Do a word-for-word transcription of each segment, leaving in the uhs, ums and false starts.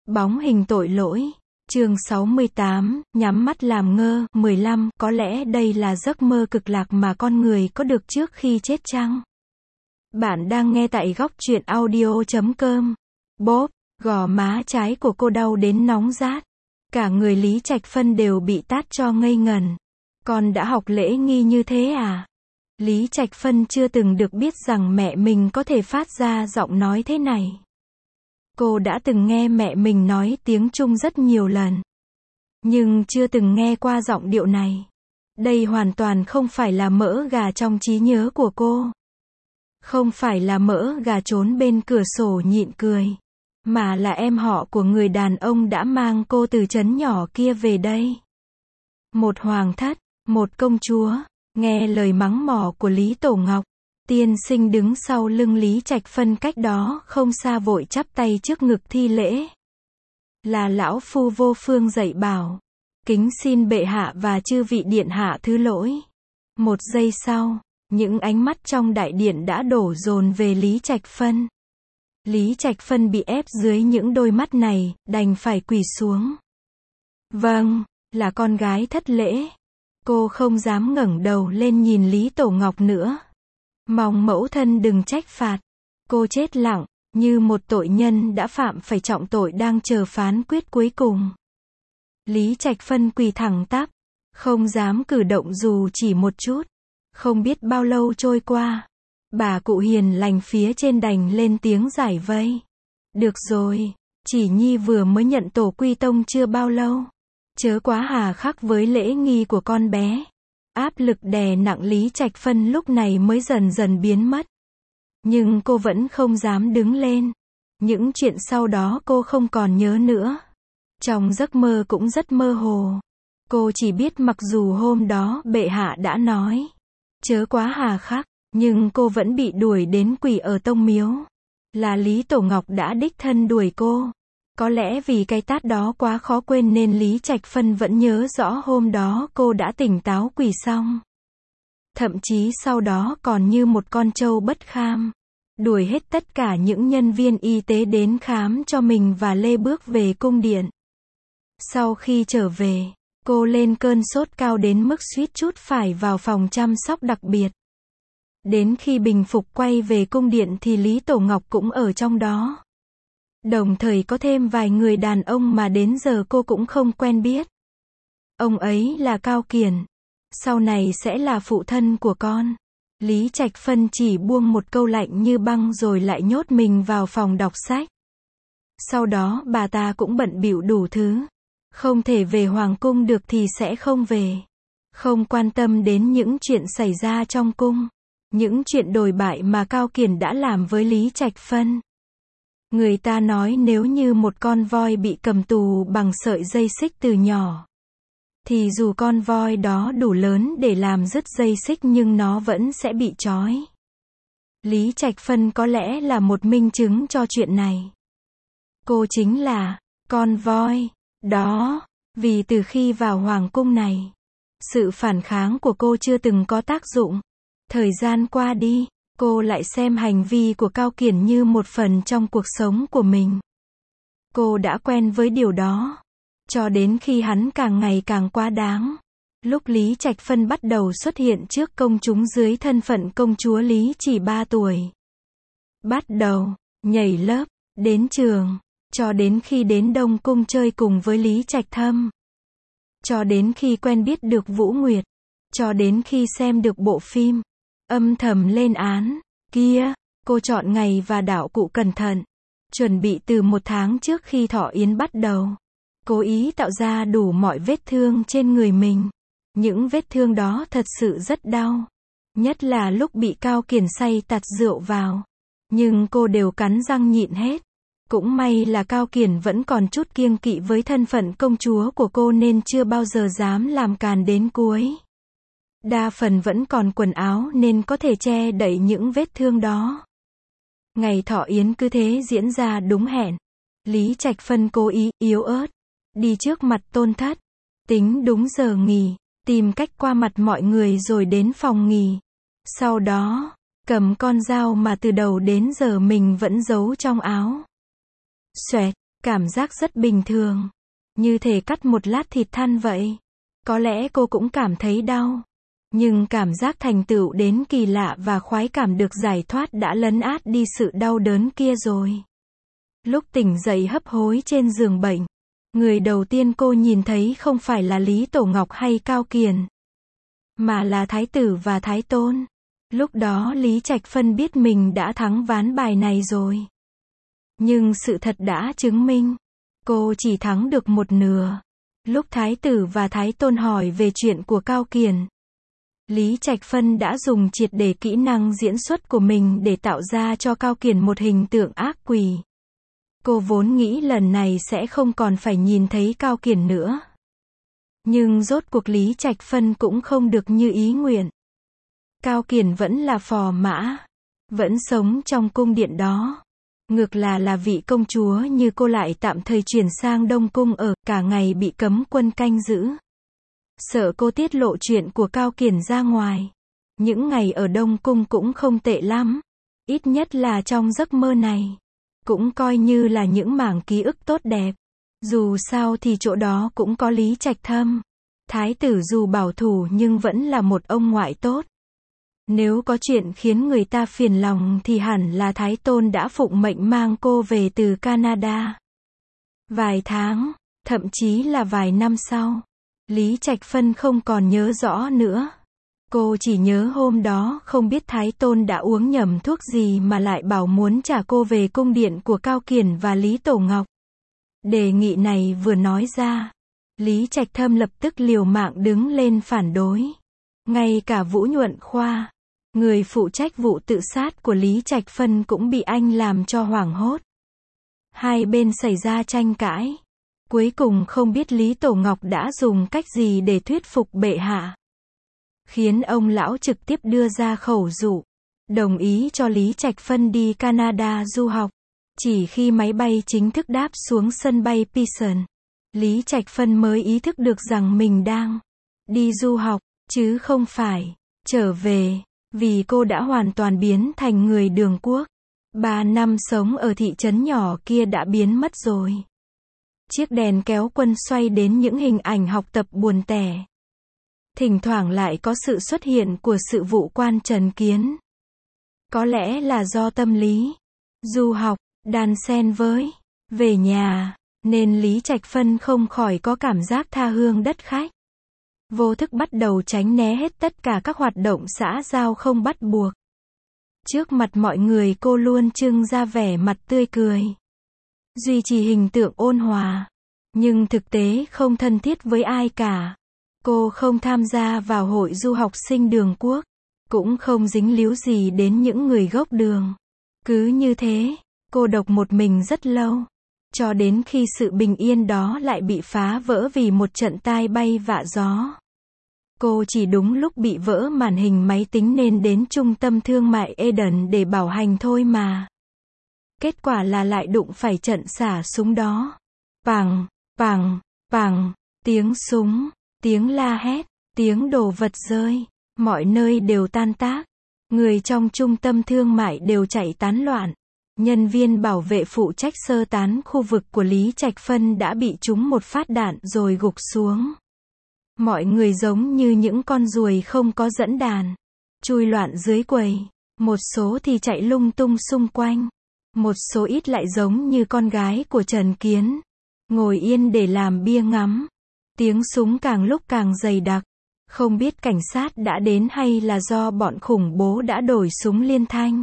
Bóng hình tội lỗi. Chương sáu mươi tám, nhắm mắt làm ngơ. mười lăm, có lẽ đây là giấc mơ cực lạc mà con người có được trước khi chết chăng? Bạn đang nghe tại góc truyện audio chấm com. Bốp, gò má trái của cô đau đến nóng rát. Cả người Lý Trạch Phân đều bị tát cho ngây ngần. Con đã học lễ nghi như thế à? Lý Trạch Phân chưa từng được biết rằng mẹ mình có thể phát ra giọng nói thế này. Cô đã từng nghe mẹ mình nói tiếng Trung rất nhiều lần, nhưng chưa từng nghe qua giọng điệu này. Đây hoàn toàn không phải là mỡ gà trong trí nhớ của cô. Không phải là mỡ gà trốn bên cửa sổ nhịn cười, mà là em họ của người đàn ông đã mang cô từ trấn nhỏ kia về đây. Một hoàng thất, một công chúa. Nghe lời mắng mỏ của Lý Tổ Ngọc, tiên sinh đứng sau lưng Lý Trạch Phân cách đó không xa vội chắp tay trước ngực thi lễ. Là lão phu vô phương dạy bảo. Kính xin bệ hạ và chư vị điện hạ thứ lỗi. Một giây sau, những ánh mắt trong đại điện đã đổ dồn về Lý Trạch Phân. Lý Trạch Phân bị ép dưới những đôi mắt này, đành phải quỳ xuống. Vâng, là con gái thất lễ. Cô không dám ngẩng đầu lên nhìn Lý Tổ Ngọc nữa. Mong mẫu thân đừng trách phạt. Cô chết lặng, như một tội nhân đã phạm phải trọng tội đang chờ phán quyết cuối cùng. Lý Trạch Phân quỳ thẳng tắp, không dám cử động dù chỉ một chút. Không biết bao lâu trôi qua, bà cụ hiền lành phía trên đành lên tiếng giải vây. Được rồi, chỉ nhi vừa mới nhận tổ quy tông chưa bao lâu. Chớ quá hà khắc với lễ nghi của con bé. Áp lực đè nặng Lý Trạch Phân lúc này mới dần dần biến mất. Nhưng cô vẫn không dám đứng lên. Những chuyện sau đó cô không còn nhớ nữa. Trong giấc mơ cũng rất mơ hồ. Cô chỉ biết mặc dù hôm đó bệ hạ đã nói chớ quá hà khắc, nhưng cô vẫn bị đuổi đến quỳ ở tông miếu. Là Lý Tổ Ngọc đã đích thân đuổi cô. Có lẽ vì cái tát đó quá khó quên nên Lý Trạch Phân vẫn nhớ rõ hôm đó cô đã tỉnh táo quỳ xong. Thậm chí sau đó còn như một con trâu bất kham, đuổi hết tất cả những nhân viên y tế đến khám cho mình và lê bước về cung điện. Sau khi trở về, cô lên cơn sốt cao đến mức suýt chút phải vào phòng chăm sóc đặc biệt. Đến khi bình phục quay về cung điện thì Lý Tổ Ngọc cũng ở trong đó. Đồng thời có thêm vài người đàn ông mà đến giờ cô cũng không quen biết. Ông ấy là Cao Kiển. Sau này sẽ là phụ thân của con. Lý Trạch Phân chỉ buông một câu lạnh như băng rồi lại nhốt mình vào phòng đọc sách. Sau đó bà ta cũng bận bịu đủ thứ. Không thể về hoàng cung được thì sẽ không về. Không quan tâm đến những chuyện xảy ra trong cung. Những chuyện đồi bại mà Cao Kiển đã làm với Lý Trạch Phân. Người ta nói nếu như một con voi bị cầm tù bằng sợi dây xích từ nhỏ, thì dù con voi đó đủ lớn để làm đứt dây xích nhưng nó vẫn sẽ bị trói. Lý Trạch Phân có lẽ là một minh chứng cho chuyện này. Cô chính là con voi đó. Vì từ khi vào hoàng cung này, sự phản kháng của cô chưa từng có tác dụng. Thời gian qua đi, cô lại xem hành vi của Cao Kiển như một phần trong cuộc sống của mình. Cô đã quen với điều đó, cho đến khi hắn càng ngày càng quá đáng. Lúc Lý Trạch Phân bắt đầu xuất hiện trước công chúng dưới thân phận công chúa Lý chỉ ba tuổi. Bắt đầu nhảy lớp, đến trường, cho đến khi đến Đông Cung chơi cùng với Lý Trạch Thâm. Cho đến khi quen biết được Vũ Nguyệt. Cho đến khi xem được bộ phim Âm thầm lên án kia, cô chọn ngày và đạo cụ cẩn thận. Chuẩn bị từ một tháng trước khi thọ yến bắt đầu. Cố ý tạo ra đủ mọi vết thương trên người mình. Những vết thương đó thật sự rất đau. Nhất là lúc bị Cao Kiển say tạt rượu vào. Nhưng cô đều cắn răng nhịn hết. Cũng may là Cao Kiển vẫn còn chút kiêng kỵ với thân phận công chúa của cô nên chưa bao giờ dám làm càn đến cuối. Đa phần vẫn còn quần áo nên có thể che đậy những vết thương đó. Ngày thọ yến cứ thế diễn ra đúng hẹn. Lý Trạch Phân cố ý, yếu ớt, đi trước mặt tôn thất. Tính đúng giờ nghỉ, tìm cách qua mặt mọi người rồi đến phòng nghỉ. Sau đó, cầm con dao mà từ đầu đến giờ mình vẫn giấu trong áo. Xoẹt, Cảm giác rất bình thường. Như thể cắt một lát thịt than vậy. Có lẽ cô cũng cảm thấy đau. Nhưng cảm giác thành tựu đến kỳ lạ và khoái cảm được giải thoát đã lấn át đi sự đau đớn kia rồi. Lúc tỉnh dậy hấp hối trên giường bệnh, người đầu tiên cô nhìn thấy không phải là Lý Tổ Ngọc hay Cao Kiền, mà là Thái Tử và Thái Tôn. Lúc đó Lý Trạch Phân biết mình đã thắng ván bài này rồi. Nhưng sự thật đã chứng minh, cô chỉ thắng được một nửa. Lúc Thái Tử và Thái Tôn hỏi về chuyện của Cao Kiền, Lý Trạch Phân đã dùng triệt để kỹ năng diễn xuất của mình để tạo ra cho Cao Kiền một hình tượng ác quỷ. Cô vốn nghĩ lần này sẽ không còn phải nhìn thấy Cao Kiền nữa. Nhưng rốt cuộc Lý Trạch Phân cũng không được như ý nguyện. Cao Kiền vẫn là phò mã, vẫn sống trong cung điện đó. Ngược là là vị công chúa như cô lại tạm thời chuyển sang Đông Cung ở, cả ngày bị cấm quân canh giữ. Sợ cô tiết lộ chuyện của Cao Kiền ra ngoài. Những ngày ở Đông Cung cũng không tệ lắm. Ít nhất là trong giấc mơ này. Cũng coi như là những mảng ký ức tốt đẹp. Dù sao thì chỗ đó cũng có Lý Trạch Thâm. Thái tử dù bảo thủ nhưng vẫn là một ông ngoại tốt. Nếu có chuyện khiến người ta phiền lòng thì hẳn là Thái Tôn đã phụng mệnh mang cô về từ Canada. Vài tháng, thậm chí là vài năm sau, Lý Trạch Phân không còn nhớ rõ nữa. Cô chỉ nhớ hôm đó không biết Thái Tôn đã uống nhầm thuốc gì mà lại bảo muốn trả cô về cung điện của Cao Kiền và Lý Tổ Ngọc. Đề nghị này vừa nói ra, Lý Trạch Thâm lập tức liều mạng đứng lên phản đối. Ngay cả Vũ Nhuận Khoa, người phụ trách vụ tự sát của Lý Trạch Phân cũng bị anh làm cho hoảng hốt. Hai bên xảy ra tranh cãi. Cuối cùng không biết Lý Tổ Ngọc đã dùng cách gì để thuyết phục bệ hạ. Khiến ông lão trực tiếp đưa ra khẩu dụ, đồng ý cho Lý Trạch Phân đi Canada du học. Chỉ khi máy bay chính thức đáp xuống sân bay Pearson, Lý Trạch Phân mới ý thức được rằng mình đang đi du học, chứ không phải trở về, vì cô đã hoàn toàn biến thành người Đường Quốc. Ba năm sống ở thị trấn nhỏ kia đã biến mất rồi. Chiếc đèn kéo quân xoay đến những hình ảnh học tập buồn tẻ. Thỉnh thoảng lại có sự xuất hiện của sự vụ quan Trần Kiến. Có lẽ là do tâm lý du học đan xen với về nhà, nên Lý Trạch Phân không khỏi có cảm giác tha hương đất khách. Vô thức bắt đầu tránh né hết tất cả các hoạt động xã giao không bắt buộc. Trước mặt mọi người cô luôn trưng ra vẻ mặt tươi cười, duy trì hình tượng ôn hòa, nhưng thực tế không thân thiết với ai cả. Cô không tham gia vào hội du học sinh Đường Quốc, cũng không dính líu gì đến những người gốc Đường. Cứ như thế, cô độc một mình rất lâu, cho đến khi sự bình yên đó lại bị phá vỡ vì một trận tai bay vạ gió. Cô chỉ đúng lúc bị vỡ màn hình máy tính nên đến trung tâm thương mại Eden để bảo hành thôi mà. Kết quả là lại đụng phải trận xả súng đó. Pằng, pằng, pằng, tiếng súng, tiếng la hét, tiếng đồ vật rơi, mọi nơi đều tan tác. Người trong trung tâm thương mại đều chạy tán loạn. Nhân viên bảo vệ phụ trách sơ tán khu vực của Lý Trạch Phân đã bị trúng một phát đạn rồi gục xuống. Mọi người giống như những con ruồi không có dẫn đàn, chui loạn dưới quầy. Một số thì chạy lung tung xung quanh. Một số ít lại giống như con gái của Trần Kiến, ngồi yên để làm bia ngắm. Tiếng súng càng lúc càng dày đặc. Không biết cảnh sát đã đến hay là do bọn khủng bố đã đổi súng liên thanh.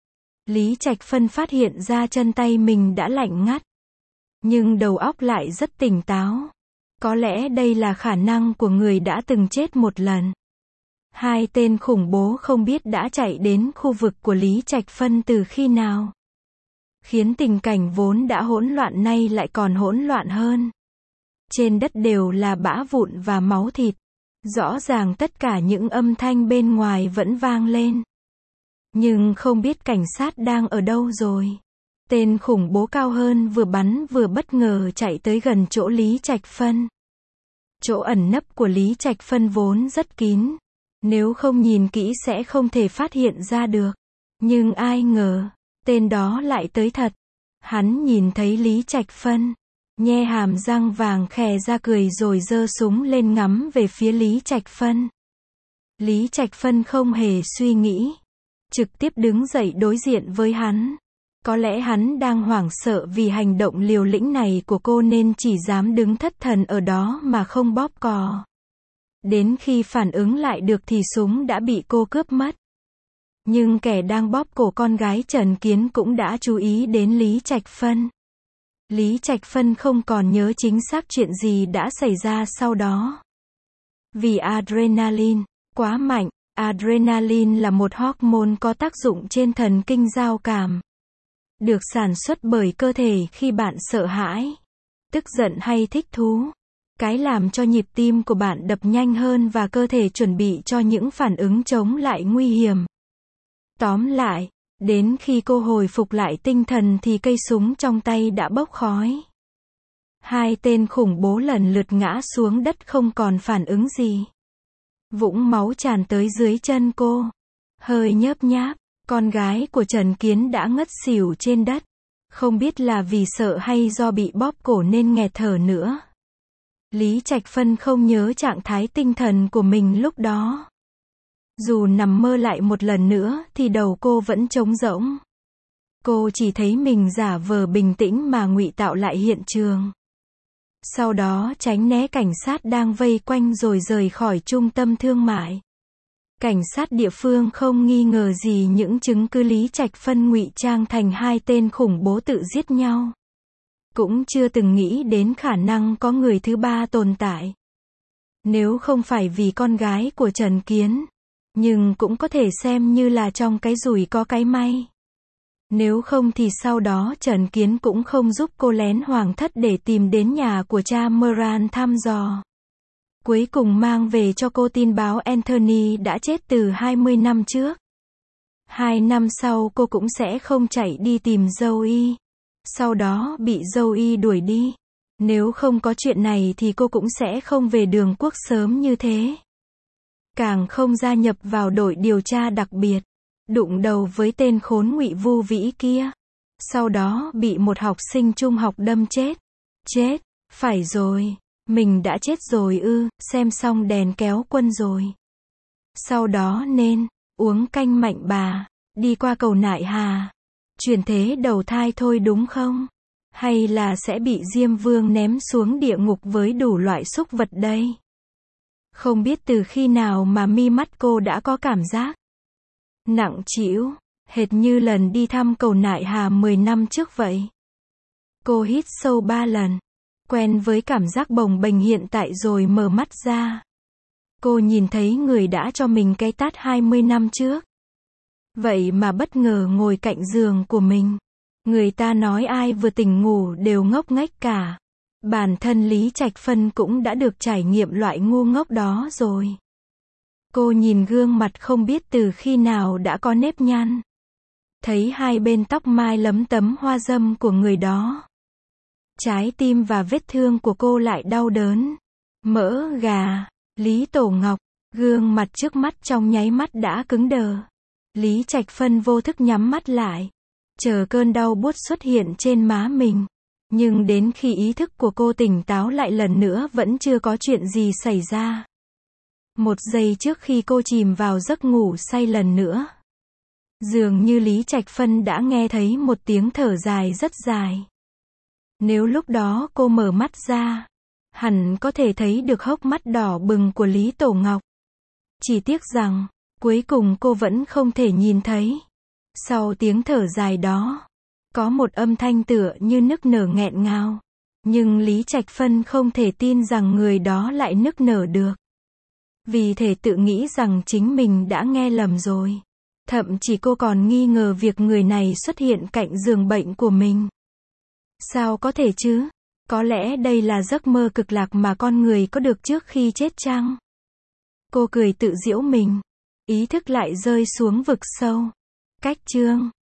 Lý Trạch Phân phát hiện ra chân tay mình đã lạnh ngắt, nhưng đầu óc lại rất tỉnh táo. Có lẽ đây là khả năng của người đã từng chết một lần. Hai tên khủng bố không biết đã chạy đến khu vực của Lý Trạch Phân từ khi nào, khiến tình cảnh vốn đã hỗn loạn nay lại còn hỗn loạn hơn. Trên đất đều là bã vụn và máu thịt. Rõ ràng tất cả những âm thanh bên ngoài vẫn vang lên. Nhưng không biết cảnh sát đang ở đâu rồi. Tên khủng bố cao hơn vừa bắn vừa bất ngờ chạy tới gần chỗ Lý Trạch Phân. Chỗ ẩn nấp của Lý Trạch Phân vốn rất kín. Nếu không nhìn kỹ sẽ không thể phát hiện ra được. Nhưng ai ngờ, tên đó lại tới thật. Hắn nhìn thấy Lý Trạch Phân, nhe hàm răng vàng khè ra cười rồi giơ súng lên ngắm về phía Lý Trạch Phân. Lý Trạch Phân không hề suy nghĩ, trực tiếp đứng dậy đối diện với hắn. Có lẽ hắn đang hoảng sợ vì hành động liều lĩnh này của cô nên chỉ dám đứng thất thần ở đó mà không bóp cò. Đến khi phản ứng lại được thì súng đã bị cô cướp mất. Nhưng kẻ đang bóp cổ con gái Trần Kiến cũng đã chú ý đến Lý Trạch Phân. Lý Trạch Phân không còn nhớ chính xác chuyện gì đã xảy ra sau đó. Vì adrenaline quá mạnh, adrenaline là một hormone có tác dụng trên thần kinh giao cảm. Được sản xuất bởi cơ thể khi bạn sợ hãi, tức giận hay thích thú. Cái làm cho nhịp tim của bạn đập nhanh hơn và cơ thể chuẩn bị cho những phản ứng chống lại nguy hiểm. Tóm lại, đến khi cô hồi phục lại tinh thần thì cây súng trong tay đã bốc khói. Hai tên khủng bố lần lượt ngã xuống đất không còn phản ứng gì. Vũng máu tràn tới dưới chân cô. Hơi nhớp nháp, con gái của Trần Kiến đã ngất xỉu trên đất. Không biết là vì sợ hay do bị bóp cổ nên nghẹt thở nữa. Lý Trạch Phân không nhớ trạng thái tinh thần của mình lúc đó. Dù nằm mơ lại một lần nữa thì đầu cô vẫn trống rỗng. Cô chỉ thấy mình giả vờ bình tĩnh mà ngụy tạo lại hiện trường. Sau đó tránh né cảnh sát đang vây quanh rồi rời khỏi trung tâm thương mại. Cảnh sát địa phương không nghi ngờ gì những chứng cứ Lý Trạch Phân ngụy trang thành hai tên khủng bố tự giết nhau. Cũng chưa từng nghĩ đến khả năng có người thứ ba tồn tại. Nếu không phải vì con gái của Trần Kiến, nhưng cũng có thể xem như là trong cái rủi có cái may. Nếu không thì sau đó Trần Kiến cũng không giúp cô lén hoàng thất để tìm đến nhà của cha Moran thăm dò. Cuối cùng mang về cho cô tin báo Anthony đã chết từ hai mươi năm trước. Hai năm sau cô cũng sẽ không chạy đi tìm Joey. Sau đó bị Joey đuổi đi. Nếu không có chuyện này thì cô cũng sẽ không về Đường Quốc sớm như thế. Càng không gia nhập vào đội điều tra đặc biệt. Đụng đầu với tên khốn Ngụy Vu Vĩ kia. Sau đó bị một học sinh trung học đâm chết. Chết, phải rồi. Mình đã chết rồi ư, xem xong đèn kéo quân rồi. Sau đó nên, uống canh Mạnh Bà, đi qua cầu Nại Hà. Chuyển thế đầu thai thôi đúng không? Hay là sẽ bị Diêm Vương ném xuống địa ngục với đủ loại súc vật đây? Không biết từ khi nào mà mi mắt cô đã có cảm giác nặng trĩu, hệt như lần đi thăm cầu Nại Hà mười năm trước vậy. Cô hít sâu ba lần, quen với cảm giác bồng bềnh hiện tại rồi mở mắt ra. Cô nhìn thấy người đã cho mình cái tát hai mươi năm trước. Vậy mà bất ngờ ngồi cạnh giường của mình. Người ta nói ai vừa tỉnh ngủ đều ngốc nghếch cả. Bản thân Lý Trạch Phân cũng đã được trải nghiệm loại ngu ngốc đó rồi. Cô nhìn gương mặt không biết từ khi nào đã có nếp nhăn. Thấy hai bên tóc mai lấm tấm hoa dâm của người đó. Trái tim và vết thương của cô lại đau đớn. Mỡ gà, Lý Tổ Ngọc, gương mặt trước mắt trong nháy mắt đã cứng đờ. Lý Trạch Phân vô thức nhắm mắt lại, chờ cơn đau buốt xuất hiện trên má mình. Nhưng đến khi ý thức của cô tỉnh táo lại lần nữa vẫn chưa có chuyện gì xảy ra. Một giây trước khi cô chìm vào giấc ngủ say lần nữa, dường như Lý Trạch Phân đã nghe thấy một tiếng thở dài rất dài. Nếu lúc đó cô mở mắt ra, hẳn có thể thấy được hốc mắt đỏ bừng của Lý Tổ Ngọc. Chỉ tiếc rằng, cuối cùng cô vẫn không thể nhìn thấy. Sau tiếng thở dài đó, có một âm thanh tựa như nức nở nghẹn ngào. Nhưng Lý Trạch Phân không thể tin rằng người đó lại nức nở được. Vì thể tự nghĩ rằng chính mình đã nghe lầm rồi. Thậm chí cô còn nghi ngờ việc người này xuất hiện cạnh giường bệnh của mình. Sao có thể chứ? Có lẽ đây là giấc mơ cực lạc mà con người có được trước khi chết chăng? Cô cười tự giễu mình. Ý thức lại rơi xuống vực sâu. Cách chương